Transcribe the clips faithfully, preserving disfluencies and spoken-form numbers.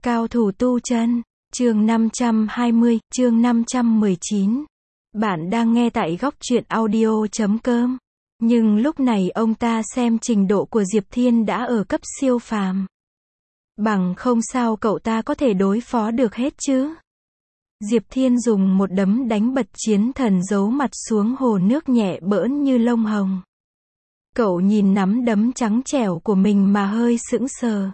Cao thủ tu chân, chương năm trăm hai mươi, chương năm trăm mười chín. Bạn đang nghe tại góc truyện audio chấm com. Nhưng lúc này ông ta xem trình độ của Diệp Thiên đã ở cấp siêu phàm. Bằng không sao cậu ta có thể đối phó được hết chứ? Diệp Thiên dùng một đấm đánh bật chiến thần giấu mặt xuống hồ nước nhẹ bỡn như lông hồng. Cậu nhìn nắm đấm trắng trẻo của mình mà hơi sững sờ.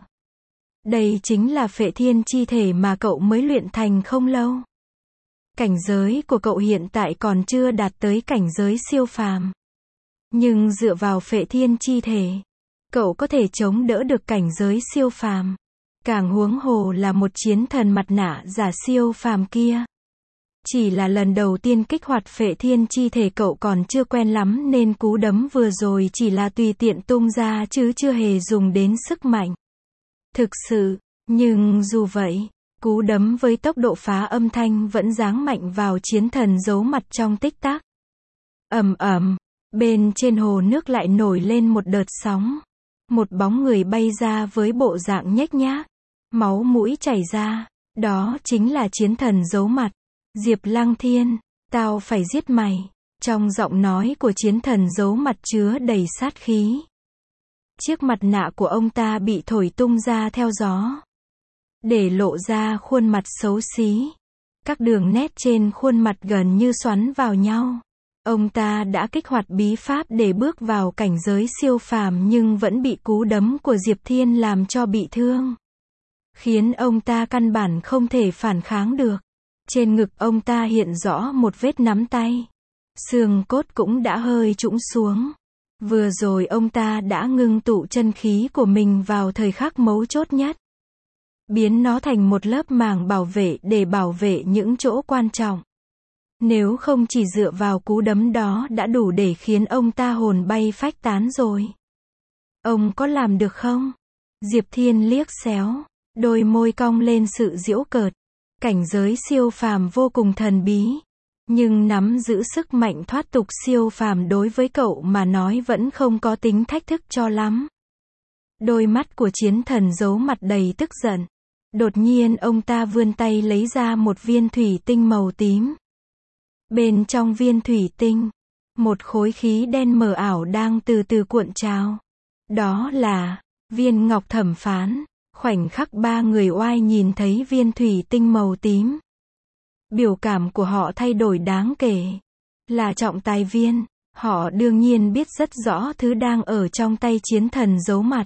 Đây chính là Phệ Thiên chi thể mà cậu mới luyện thành không lâu. Cảnh giới của cậu hiện tại còn chưa đạt tới cảnh giới siêu phàm. Nhưng dựa vào Phệ Thiên chi thể, cậu có thể chống đỡ được cảnh giới siêu phàm. Càng huống hồ là một chiến thần mặt nạ giả siêu phàm kia. Chỉ là lần đầu tiên kích hoạt Phệ Thiên chi thể cậu còn chưa quen lắm nên cú đấm vừa rồi chỉ là tùy tiện tung ra chứ chưa hề dùng đến sức mạnh. Thực sự, nhưng dù vậy, cú đấm với tốc độ phá âm thanh vẫn giáng mạnh vào chiến thần giấu mặt trong tích tắc. Ầm ầm, bên trên hồ nước lại nổi lên một đợt sóng. Một bóng người bay ra với bộ dạng nhếch nhác, máu mũi chảy ra, đó chính là chiến thần giấu mặt. Diệp Lăng Thiên, tao phải giết mày. Trong giọng nói của chiến thần giấu mặt chứa đầy sát khí. Chiếc mặt nạ của ông ta bị thổi tung ra theo gió, để lộ ra khuôn mặt xấu xí. Các đường nét trên khuôn mặt gần như xoắn vào nhau. Ông ta đã kích hoạt bí pháp để bước vào cảnh giới siêu phàm nhưng vẫn bị cú đấm của Diệp Thiên làm cho bị thương, khiến ông ta căn bản không thể phản kháng được. Trên ngực ông ta hiện rõ một vết nắm tay. Xương cốt cũng đã hơi trũng xuống. Vừa rồi ông ta đã ngưng tụ chân khí của mình vào thời khắc mấu chốt nhất. Biến nó thành một lớp màng bảo vệ để bảo vệ những chỗ quan trọng. Nếu không chỉ dựa vào cú đấm đó đã đủ để khiến ông ta hồn bay phách tán rồi. Ông có làm được không? Diệp Thiên liếc xéo, đôi môi cong lên sự giễu cợt. Cảnh giới siêu phàm vô cùng thần bí. Nhưng nắm giữ sức mạnh thoát tục siêu phàm đối với cậu mà nói vẫn không có tính thách thức cho lắm. Đôi mắt của chiến thần giấu mặt đầy tức giận. Đột nhiên ông ta vươn tay lấy ra một viên thủy tinh màu tím. Bên trong viên thủy tinh, một khối khí đen mờ ảo đang từ từ cuộn trào. Đó là viên ngọc thẩm phán. Khoảnh khắc ba người oai nhìn thấy viên thủy tinh màu tím, biểu cảm của họ thay đổi đáng kể. Là trọng tài viên, họ đương nhiên biết rất rõ thứ đang ở trong tay chiến thần giấu mặt.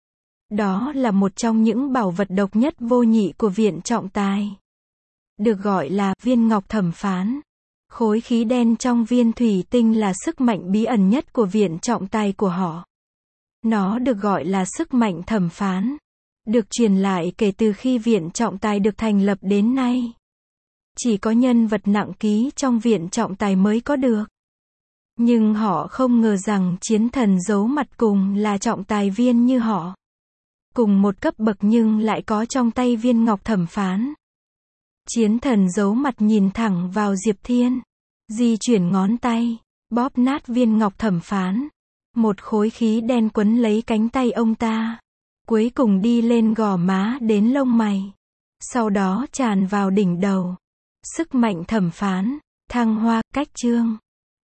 Đó là một trong những bảo vật độc nhất vô nhị của viện trọng tài. Được gọi là viên ngọc thẩm phán. Khối khí đen trong viên thủy tinh là sức mạnh bí ẩn nhất của viện trọng tài của họ. Nó được gọi là sức mạnh thẩm phán. Được truyền lại kể từ khi viện trọng tài được thành lập đến nay. Chỉ có nhân vật nặng ký trong viện trọng tài mới có được. Nhưng họ không ngờ rằng chiến thần giấu mặt cùng là trọng tài viên như họ. Cùng một cấp bậc nhưng lại có trong tay viên ngọc thẩm phán. Chiến thần giấu mặt nhìn thẳng vào Diệp Thiên. Di chuyển ngón tay, bóp nát viên ngọc thẩm phán. Một khối khí đen quấn lấy cánh tay ông ta. Cuối cùng đi lên gò má đến lông mày. Sau đó tràn vào đỉnh đầu. Sức mạnh thẩm phán, thăng hoa, cách chương.